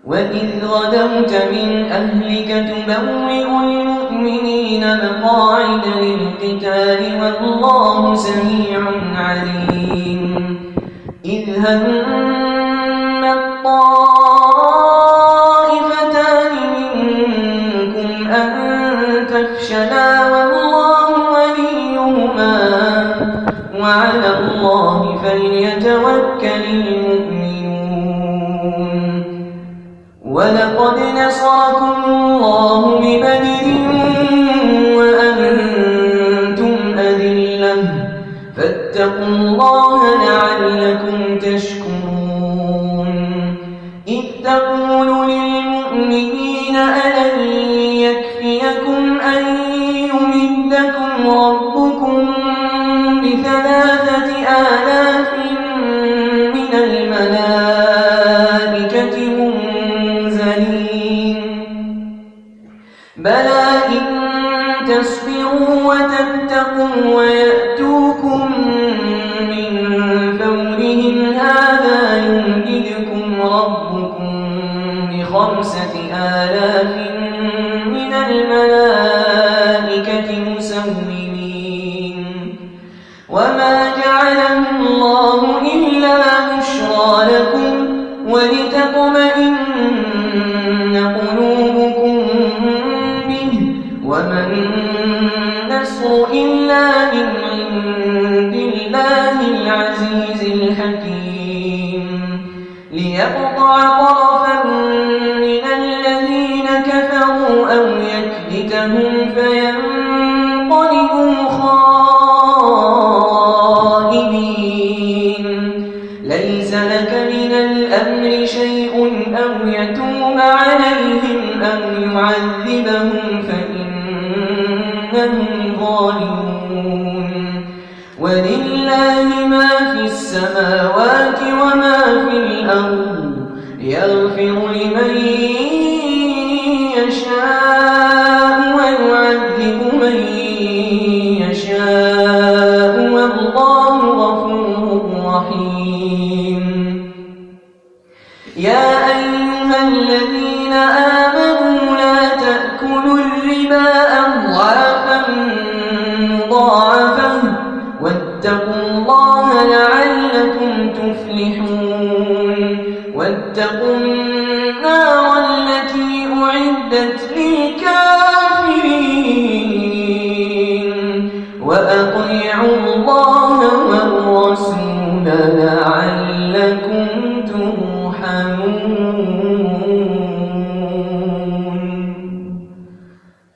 وإذ غدوت من أهلك تبوئ المؤمنين مقاعد للقتال والله سميع عليم إذ هم الطائفتان منكم أن تفشلا والله وليهما وعلى الله فليتوكل المؤمنون ولقد نصركم الله ببدر وأنتم أذلة فاتقوا الله لعلكم تشكرون إذ تقول للمؤمنين ألن يكفيكم أن يمدكم ربكم ب3,000 من الملائكة منزلين بلى إن تصبروا وتتقوا ويأتوكم من فورهم هذا يمددكم ربكم ب5,000 من الملائكة مسومين وما جعله الله إلا بشرى لكم ولتطمئن قلوبكم به وما النصر إلا من عند الله العزيز الحكيم ليقطع طرفا من الذين كفروا أو يكبتهم فينقلبوا خائبين ليس لك من الأمر شيء أو يتوب عليهم أو يعذبهم فإنهم ظالمون ولله ما في السماوات وما في الأرض يغفر لمن يشاء ويعذب من يشاء والله غفور رحيم يا أيها الذين آمنوا لا تأكلوا الربا أضعافا مضاعفة واتقوا الله لعلكم تفلحون واتقوا النار التي أعدت للكافرين وأطيعوا الله والرسول لعلكم ترحمون